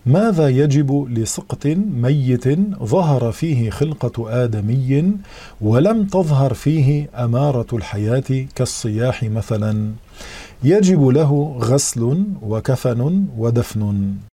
ماذا يجب لسقط ميت ظهر فيه خلقة آدمي ولم تظهر فيه أمارة الحياة كالصياح مثلا؟ يجب له غسل وكفن ودفن.